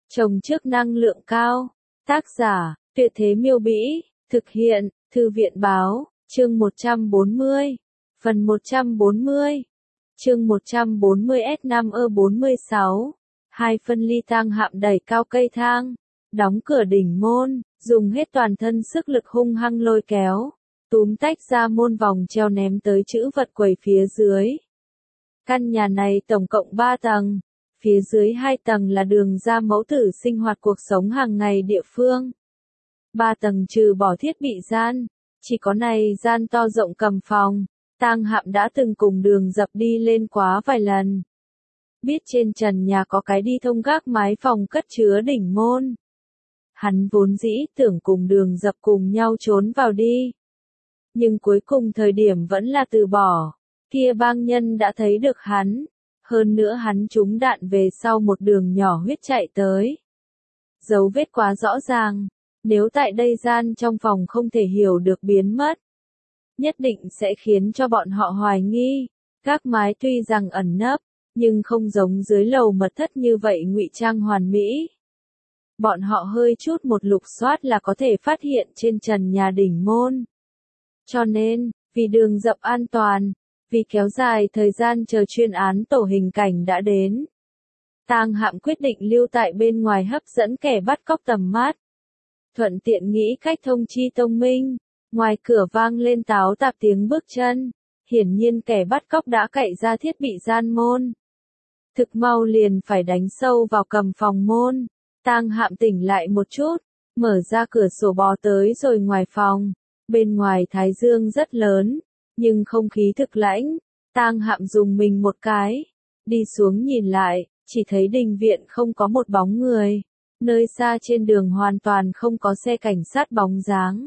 Trồng trước năng lượng cao. Tác giả, Tuyệt Thế Miêu Bĩ. Thực hiện, Thư viện Báo. Chương 140. Phần 140. Chương 140S5E46. Hai phân ly tang hạm đẩy cao cây thang. Đóng cửa đỉnh môn, dùng hết toàn thân sức lực hung hăng lôi kéo. Túm tách ra môn vòng treo ném tới chữ vật quầy phía dưới. Căn nhà này tổng cộng 3 tầng. Phía dưới 2 tầng là đường ra mẫu tử sinh hoạt cuộc sống hàng ngày địa phương. 3 tầng trừ bỏ thiết bị gian, chỉ có này gian to rộng cầm phòng, tang hạm đã từng cùng Đường Dập đi lên quá vài lần. Biết trên trần nhà có cái đi thông gác mái phòng cất chứa đỉnh môn. Hắn vốn dĩ tưởng cùng Đường Dập cùng nhau trốn vào đi. Nhưng cuối cùng thời điểm vẫn là từ bỏ, kia bang nhân đã thấy được hắn. Hơn nữa hắn trúng đạn về sau một đường nhỏ huyết chạy tới. Dấu vết quá rõ ràng, nếu tại đây gian trong phòng không thể hiểu được biến mất, nhất định sẽ khiến cho bọn họ hoài nghi. Gác mái tuy rằng ẩn nấp, nhưng không giống dưới lầu mật thất như vậy ngụy trang hoàn mỹ. Bọn họ hơi chút một lục soát là có thể phát hiện trên trần nhà đỉnh môn. Cho nên, vì Đường Dập an toàn, vì kéo dài thời gian chờ chuyên án tổ hình cảnh đã đến, tang hạm quyết định lưu tại bên ngoài hấp dẫn kẻ bắt cóc tầm mắt. Thuận tiện nghĩ cách thông chi tông minh, ngoài cửa vang lên táo tạp tiếng bước chân, hiển nhiên kẻ bắt cóc đã cậy ra thiết bị gian môn. Thực mau liền phải đánh sâu vào cầm phòng môn, tang hạm tỉnh lại một chút, mở ra cửa sổ bò tới rồi ngoài phòng, bên ngoài thái dương rất lớn. Nhưng không khí thực lãnh, tang hạm dùng mình một cái, đi xuống nhìn lại, chỉ thấy đình viện không có một bóng người, nơi xa trên đường hoàn toàn không có xe cảnh sát bóng dáng.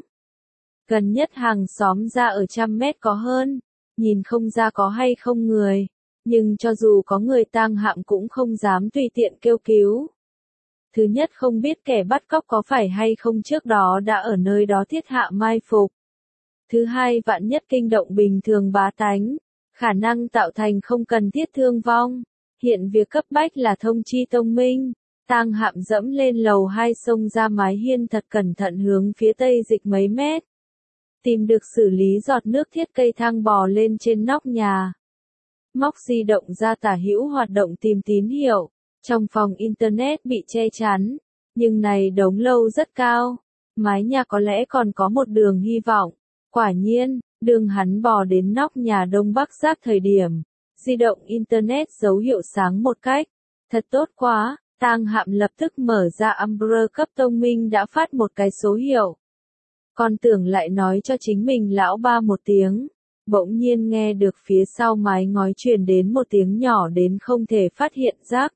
Gần nhất hàng xóm ra ở 100 mét có hơn, nhìn không ra có hay không người, nhưng cho dù có người tang hạm cũng không dám tùy tiện kêu cứu. Thứ nhất không biết kẻ bắt cóc có phải hay không trước đó đã ở nơi đó thiết hạ mai phục. Thứ hai vạn nhất kinh động bình thường bá tánh, khả năng tạo thành không cần thiết thương vong. Hiện việc cấp bách là thông chi tông minh, tang hạm dẫm lên lầu 2 xông ra mái hiên thật cẩn thận hướng phía tây dịch mấy mét. Tìm được xử lý giọt nước thiết cây thang bò lên trên nóc nhà. Móc di động ra tả hữu hoạt động tìm tín hiệu, trong phòng internet bị che chắn, nhưng này đống lâu rất cao, mái nhà có lẽ còn có một đường hy vọng. Quả nhiên, đường hắn bò đến nóc nhà đông bắc giác thời điểm, di động internet dấu hiệu sáng một cách. Thật tốt quá, tang hạm lập tức mở ra Umbrella cấp tông minh đã phát một cái số hiệu. Còn tưởng lại nói cho chính mình lão ba một tiếng, bỗng nhiên nghe được phía sau mái ngói truyền đến một tiếng nhỏ đến không thể phát hiện rác.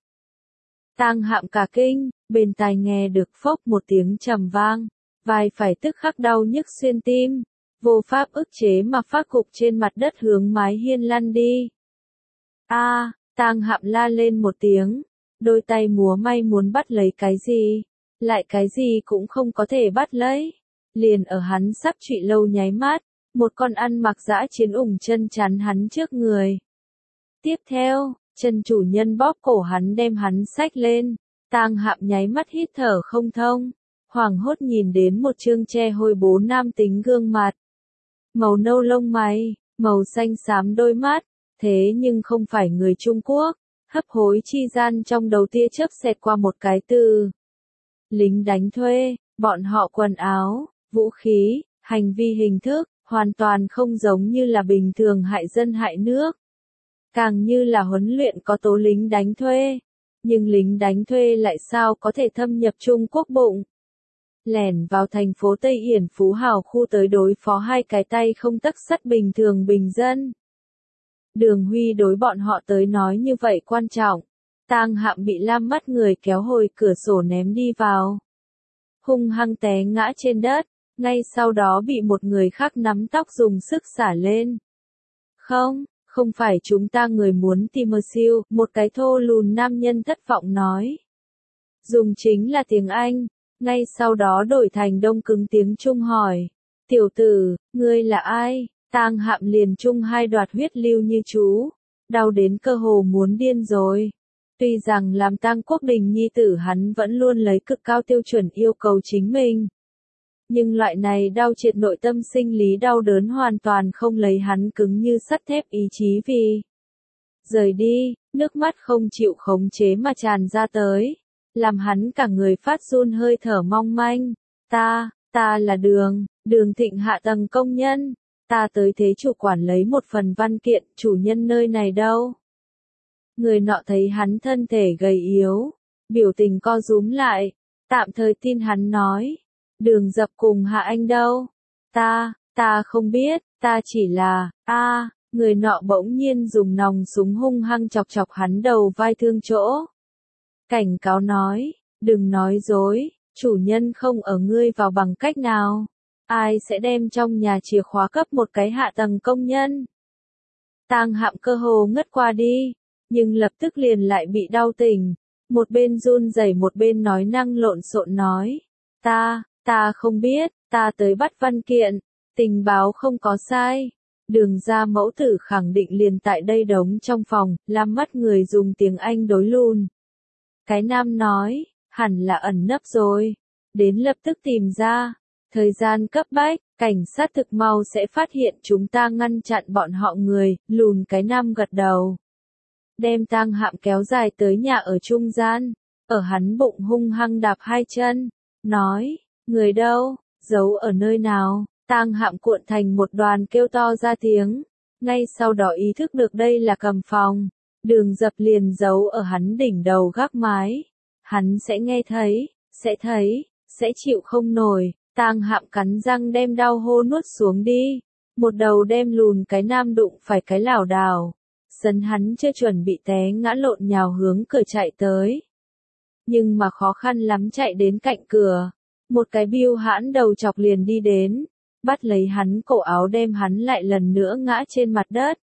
Tang hạm cả kinh, bên tai nghe được phốc một tiếng trầm vang, vai phải tức khắc đau nhức xuyên tim. Vô pháp ức chế mà phát gục trên mặt đất hướng mái hiên lăn đi. Tang hạm la lên một tiếng, đôi tay múa may muốn bắt lấy cái gì, lại cái gì cũng không có thể bắt lấy. Liền ở hắn sắp trụy lâu nháy mắt, một con ăn mặc dã chiến ủng chân chắn hắn trước người. Tiếp theo, chân chủ nhân bóp cổ hắn đem hắn xách lên, tang hạm nháy mắt hít thở không thông, hoảng hốt nhìn đến một trương che hôi bố nam tính gương mặt. Màu nâu lông mày, màu xanh xám đôi mắt, thế nhưng không phải người Trung Quốc, hấp hối chi gian trong đầu tia chớp xẹt qua một cái từ. Lính đánh thuê, bọn họ quần áo, vũ khí, hành vi hình thức, hoàn toàn không giống như là bình thường hại dân hại nước. Càng như là huấn luyện có tố lính đánh thuê, nhưng lính đánh thuê lại sao có thể thâm nhập Trung Quốc bụng. Lẻn vào thành phố Tây Hiển Phú Hào khu tới đối phó hai cái tay không tấc sắt bình thường bình dân. Đường Huy đối bọn họ tới nói như vậy quan trọng. Tang hạm bị lam mắt người kéo hồi cửa sổ ném đi vào. Hung hăng té ngã trên đất, ngay sau đó bị một người khác nắm tóc dùng sức xả lên. Không phải chúng ta người muốn tìm siêu, một cái thô lùn nam nhân thất vọng nói. Dùng chính là tiếng Anh. Ngay sau đó đổi thành đông cứng tiếng Trung hỏi. Tiểu tử, ngươi là ai? Tang hạm liền Trung hai đoạt huyết lưu như chú. Đau đến cơ hồ muốn điên rồi. Tuy rằng làm tang quốc đình nhi tử hắn vẫn luôn lấy cực cao tiêu chuẩn yêu cầu chính mình. Nhưng loại này đau triệt nội tâm sinh lý đau đớn hoàn toàn không lấy hắn cứng như sắt thép ý chí vì rời đi, nước mắt không chịu khống chế mà tràn ra tới, làm hắn cả người phát run hơi thở mong manh. Ta là Đường Thịnh hạ tầng công nhân, ta tới thế chủ quản lấy một phần văn kiện, chủ nhân nơi này đâu? Người nọ thấy hắn thân thể gầy yếu, biểu tình co rúm lại, tạm thời tin hắn nói, Đường Dập cùng Hạ Anh đâu? Ta không biết, ta chỉ là, người nọ bỗng nhiên dùng nòng súng hung hăng chọc chọc hắn đầu vai thương chỗ. Cảnh cáo nói, đừng nói dối, chủ nhân không ở ngươi vào bằng cách nào. Ai sẽ đem trong nhà chìa khóa cấp một cái hạ tầng công nhân? Tang Hạm cơ hồ ngất qua đi, nhưng lập tức liền lại bị đau tỉnh, một bên run rẩy một bên nói năng lộn xộn nói, ta không biết, ta tới bắt văn kiện, tình báo không có sai. Đường ra mẫu tử khẳng định liền tại đây đống trong phòng, làm mắt người dùng tiếng Anh đối lùn. Cái nam nói, hẳn là ẩn nấp rồi, đến lập tức tìm ra. Thời gian cấp bách, cảnh sát thực mau sẽ phát hiện chúng ta ngăn chặn bọn họ người, lùn cái nam gật đầu. Đem Tang Hạm kéo dài tới nhà ở trung gian, ở hắn bụng hung hăng đạp hai chân, nói, người đâu, giấu ở nơi nào? Tang Hạm cuộn thành một đoàn kêu to ra tiếng, ngay sau đó ý thức được đây là cầm phòng, Đường Dập liền giấu ở hắn đỉnh đầu gác mái. Hắn sẽ nghe thấy, sẽ chịu không nổi. Tang Hạm cắn răng đem đau hô nuốt xuống đi, một đầu đem lùn cái nam đụng phải cái lảo đảo, sấn hắn chưa chuẩn bị té ngã lộn nhào hướng cửa chạy tới. Nhưng mà khó khăn lắm chạy đến cạnh cửa, một cái bưu hãn đầu chọc liền đi đến, bắt lấy hắn cổ áo đem hắn lại lần nữa ngã trên mặt đất.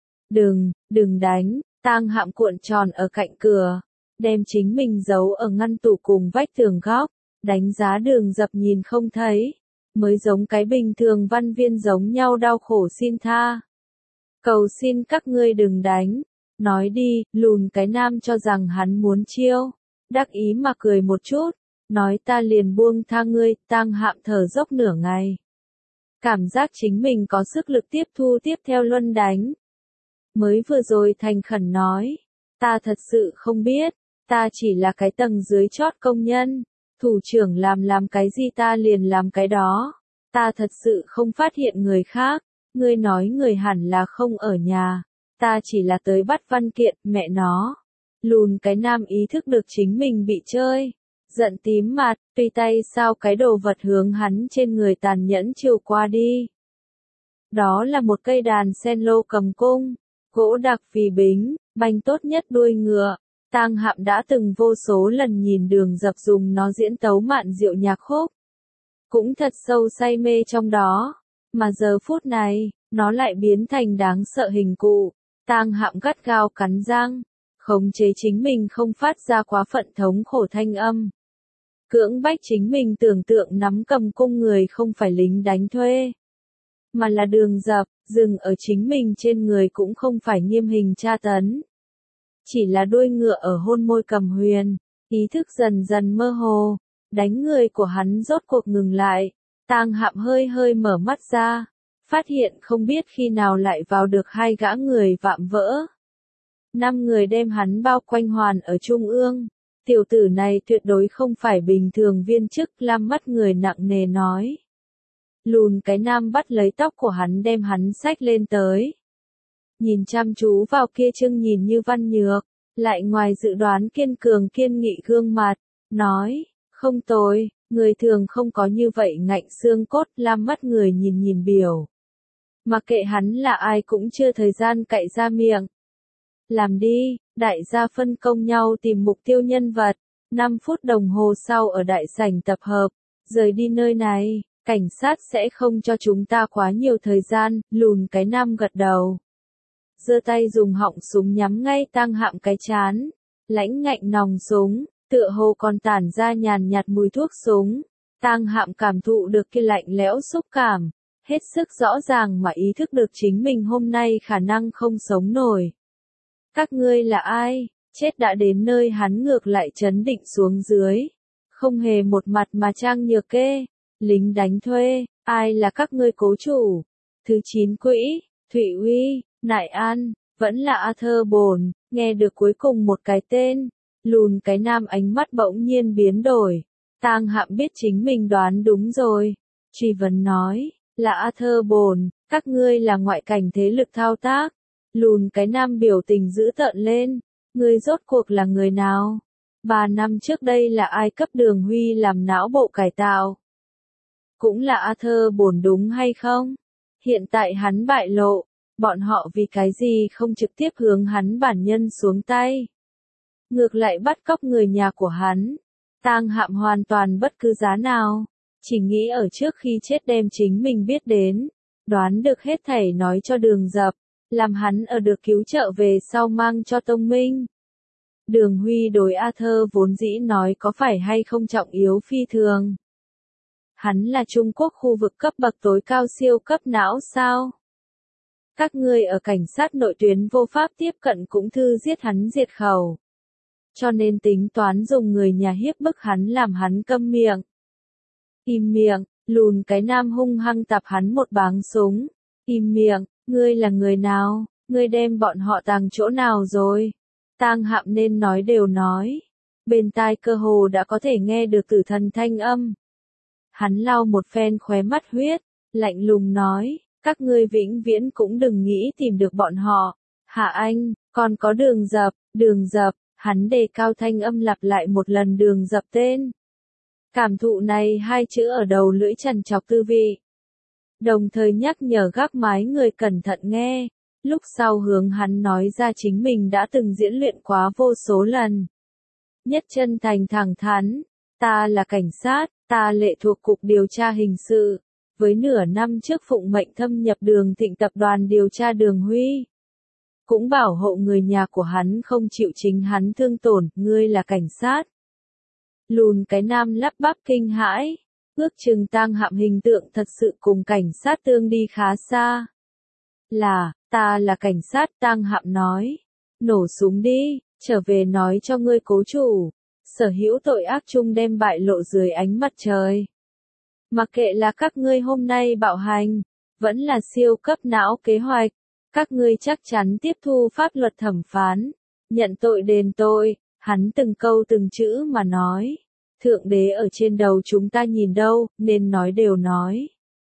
Đừng đánh, Tang Hạm cuộn tròn ở cạnh cửa, đem chính mình giấu ở ngăn tủ cùng vách tường góc. Đánh giá Đường Dập nhìn không thấy, mới giống cái bình thường văn viên giống nhau đau khổ xin tha. Cầu xin các ngươi đừng đánh, nói đi, lùn cái nam cho rằng hắn muốn chiêu, đắc ý mà cười một chút, nói ta liền buông tha ngươi. Tang Hạm thở dốc nửa ngày. Cảm giác chính mình có sức lực tiếp thu tiếp theo luân đánh. Mới vừa rồi thành khẩn nói, ta thật sự không biết, ta chỉ là cái tầng dưới chót công nhân. Thủ trưởng làm cái gì ta liền làm cái đó. Ta thật sự không phát hiện người khác. Ngươi nói người hẳn là không ở nhà. Ta chỉ là tới bắt văn kiện, mẹ nó. Lùn cái nam ý thức được chính mình bị chơi. Giận tím mặt, tùy tay sao cái đồ vật hướng hắn trên người tàn nhẫn chiều qua đi. Đó là một cây đàn sen lô cầm cung, gỗ đặc phì bính, banh tốt nhất đuôi ngựa. Tang Hạm đã từng vô số lần nhìn Đường Dập dùng nó diễn tấu mạn diệu nhạc khúc. Cũng thật sâu say mê trong đó. Mà giờ phút này, nó lại biến thành đáng sợ hình cụ. Tang Hạm gắt gao cắn răng, khống chế chính mình không phát ra quá phận thống khổ thanh âm. Cưỡng bách chính mình tưởng tượng nắm cầm cung người không phải lính đánh thuê, mà là Đường Dập, dừng ở chính mình trên người cũng không phải nghiêm hình tra tấn. Chỉ là đuôi ngựa ở hôn môi Cầm Huyền, ý thức dần dần mơ hồ, đánh người của hắn rốt cuộc ngừng lại. Tang Hạm hơi mở mắt ra, phát hiện không biết khi nào lại vào được hai gã người vạm vỡ. 5 người đem hắn bao quanh hoàn ở trung ương. Tiểu tử này tuyệt đối không phải bình thường viên chức. Lam mắt người nặng nề nói. Lùn cái nam bắt lấy tóc của hắn đem hắn xách lên tới. Nhìn chăm chú vào kia trương nhìn như văn nhược, lại ngoài dự đoán kiên cường kiên nghị gương mặt, nói, không tồi, người thường không có như vậy ngạnh xương cốt. Lam mắt người nhìn biểu. Mặc kệ hắn là ai cũng chưa thời gian cậy ra miệng. Làm đi, đại gia phân công nhau tìm mục tiêu nhân vật, 5 phút đồng hồ sau ở đại sảnh tập hợp, rời đi nơi này, cảnh sát sẽ không cho chúng ta quá nhiều thời gian. Lùn cái nam gật đầu. Giơ tay dùng họng súng nhắm ngay Tang Hạm cái chán, lãnh ngạnh nòng súng, tựa hồ còn tản ra nhàn nhạt mùi thuốc súng. Tang Hạm cảm thụ được kia lạnh lẽo xúc cảm, hết sức rõ ràng mà ý thức được chính mình hôm nay khả năng không sống nổi. Các ngươi là ai? Chết đã đến nơi hắn ngược lại trấn định xuống dưới. Không hề một mặt mà trang nhược kê. Lính đánh thuê, ai là các ngươi cố chủ? Thứ 9 quỹ, Thụy Uy, Nại An, vẫn là Arthur Bồn, nghe được cuối cùng một cái tên. Lùn cái nam ánh mắt bỗng nhiên biến đổi. Tang Hạm biết chính mình đoán đúng rồi. Truy vấn nói, là Arthur Bồn, các ngươi là ngoại cảnh thế lực thao tác. Lùn cái nam biểu tình dữ tợn lên. Ngươi rốt cuộc là người nào? 3 năm trước đây là ai cấp Đường Huy làm não bộ cải tạo? Cũng là Arthur Bồn đúng hay không? Hiện tại hắn bại lộ, bọn họ vì cái gì không trực tiếp hướng hắn bản nhân xuống tay? Ngược lại bắt cóc người nhà của hắn. Tang Hạm hoàn toàn bất cứ giá nào, chỉ nghĩ ở trước khi chết đem chính mình biết đến, đoán được hết thảy nói cho Đường Dập, làm hắn ở được cứu trợ về sau mang cho Tông Minh. Đường Huy đối Arthur vốn dĩ nói có phải hay không trọng yếu phi thường. Hắn là Trung Quốc khu vực cấp bậc tối cao siêu cấp não sao? Các ngươi ở cảnh sát nội tuyến vô pháp tiếp cận cũng thư giết hắn diệt khẩu. Cho nên tính toán dùng người nhà hiếp bức hắn làm hắn câm miệng. Im miệng, lùn cái nam hung hăng tạp hắn một báng súng. Im miệng, ngươi là người nào, ngươi đem bọn họ tàng chỗ nào rồi? Tang Hạm nên nói đều nói. Bên tai cơ hồ đã có thể nghe được tử thần thanh âm. Hắn lau một phen khóe mắt huyết, lạnh lùng nói, các ngươi vĩnh viễn cũng đừng nghĩ tìm được bọn họ. Hạ Anh, còn có Đường Dập, hắn đề cao thanh âm lặp lại một lần Đường Dập tên. Cảm thụ này hai chữ ở đầu lưỡi trằn trọc tư vị. Đồng thời nhắc nhở gác mái người cẩn thận nghe, lúc sau hướng hắn nói ra chính mình đã từng diễn luyện quá vô số lần. Nhất chân thành thẳng thắn, ta là cảnh sát, ta lệ thuộc cục điều tra hình sự, với nửa năm trước phụng mệnh thâm nhập Đường Thịnh tập đoàn điều tra Đường Huy. Cũng bảo hộ người nhà của hắn không chịu chính hắn thương tổn, ngươi là cảnh sát. Lùn cái nam lắp bắp kinh hãi, ước chừng Tang Hạm hình tượng thật sự cùng cảnh sát tương đi khá xa. Ta là cảnh sát, Tang Hạm nói. Nổ súng đi, trở về nói cho ngươi cố chủ. Sở hữu tội ác chung đem bại lộ dưới ánh mặt trời. Mặc kệ là các ngươi hôm nay bạo hành, vẫn là siêu cấp não kế hoạch, các ngươi chắc chắn tiếp thu pháp luật thẩm phán, nhận tội đền tội, hắn từng câu từng chữ mà nói. Thượng đế ở trên đầu chúng ta nhìn đâu, nên nói đều nói.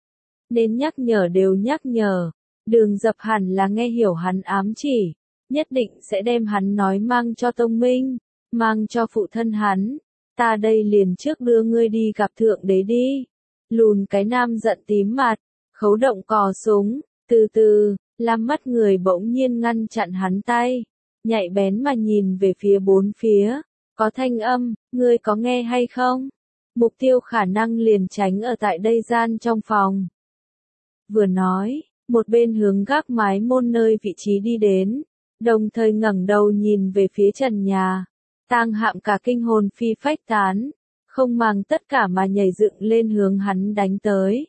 Nên nhắc nhở đều nhắc nhở. Đường Dập hẳn là nghe hiểu hắn ám chỉ, nhất định sẽ đem hắn nói mang cho Tông Minh, mang cho phụ thân hắn. Ta đây liền trước đưa ngươi đi gặp thượng đế đi. Lùn cái nam giận tím mặt, khấu động cò súng, từ từ, làm mắt người bỗng nhiên ngăn chặn hắn tay, nhạy bén mà nhìn về phía bốn phía, có thanh âm, ngươi có nghe hay không? Mục tiêu khả năng liền tránh ở tại đây gian trong phòng. Vừa nói, một bên hướng gác mái môn nơi vị trí đi đến, đồng thời ngẩng đầu nhìn về phía trần nhà. Tang Hạm cả kinh hồn phi phách tán, không màng tất cả mà nhảy dựng lên hướng hắn đánh tới.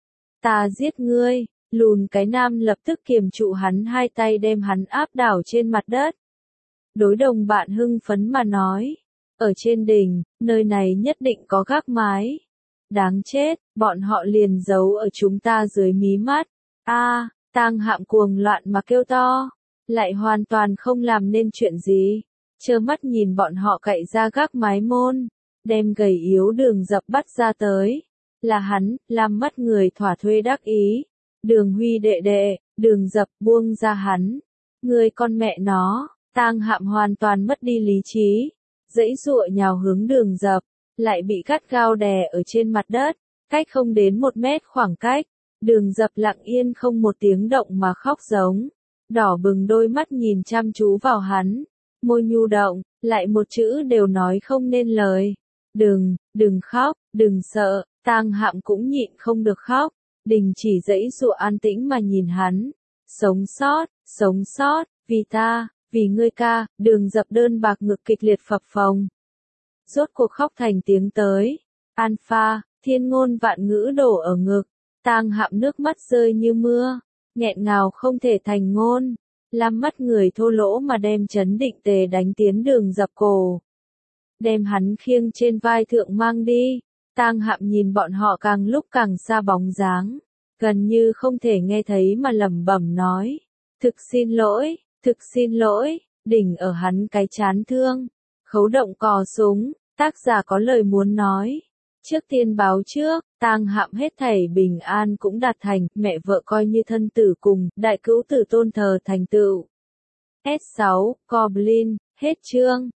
Ta giết ngươi, lùn cái nam lập tức kiềm trụ hắn hai tay đem hắn áp đảo trên mặt đất. Đối đồng bạn hưng phấn mà nói, ở trên đỉnh, nơi này nhất định có gác mái. Đáng chết, bọn họ liền giấu ở chúng ta dưới mí mắt. Tang Hạm cuồng loạn mà kêu to, lại hoàn toàn không làm nên chuyện gì, trơ mắt nhìn bọn họ cậy ra gác mái môn, đem gầy yếu Đường Dập bắt ra tới. Là hắn, làm mắt người thỏa thuê đắc ý. Đường Huy đệ đệ, Đường Dập buông ra hắn. Người con mẹ nó, Tang Hạm hoàn toàn mất đi lý trí, giãy giụa nhào hướng Đường Dập, lại bị gắt gao đè ở trên mặt đất, cách không đến 1 mét khoảng cách. Đường Dập lặng yên không một tiếng động mà khóc giống, đỏ bừng đôi mắt nhìn chăm chú vào hắn, môi nhu động, lại một chữ đều nói không nên lời. Đừng khóc, đừng sợ. Tang Hạm cũng nhịn không được khóc, đình chỉ giãy giụa an tĩnh mà nhìn hắn. Sống sót, vì ta, vì ngươi ca. Đường Dập đơn bạc ngực kịch liệt phập phồng. Rốt cuộc khóc thành tiếng tới. Alpha, thiên ngôn vạn ngữ đổ ở ngực. Tang Hạm nước mắt rơi như mưa, nghẹn ngào không thể thành ngôn. Lam mắt người thô lỗ mà đem Trấn Định Tề đánh tiến đường dập cổ. Đem hắn khiêng trên vai thượng mang đi. Tang Hạm nhìn bọn họ càng lúc càng xa bóng dáng, gần như không thể nghe thấy mà lẩm bẩm nói. Thực xin lỗi, đỉnh ở hắn cái chán thương. Khấu động cò súng, tác giả có lời muốn nói. Trước tiên báo trước, Tang Hạm hết thảy bình an cũng đạt thành, mẹ vợ coi như thân tử cùng, đại cữu tử tôn thờ thành tựu. S6, Goblin, hết chương.